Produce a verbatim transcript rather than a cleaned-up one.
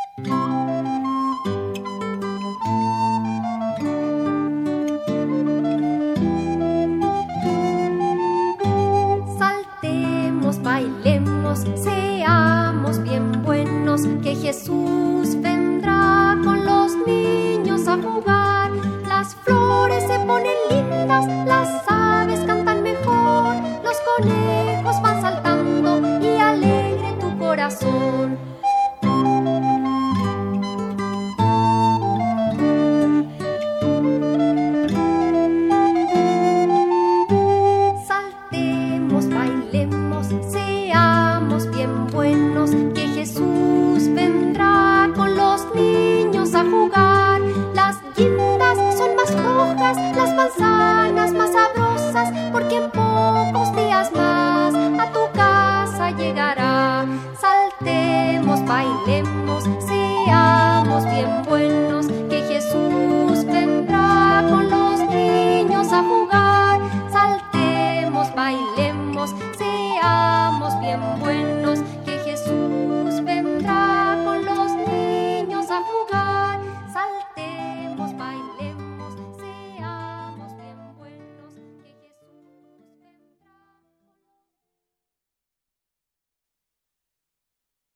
Saltemos, bailemos, seamos bien buenos, que Jesús vendrá con los niños a jugar. Las flores se ponen lindas, las aves cantan mejor, los conejos van saltando y alegre tu corazón. Saltemos, bailemos, seamos bien buenos, que Jesús vendrá con los niños a jugar. Las guindas son más rojas, las manzanas más sabrosas, porque en pocos días más a tu casa llegará. Saltemos, bailemos, seamos bien buenos, que Jesús vendrá.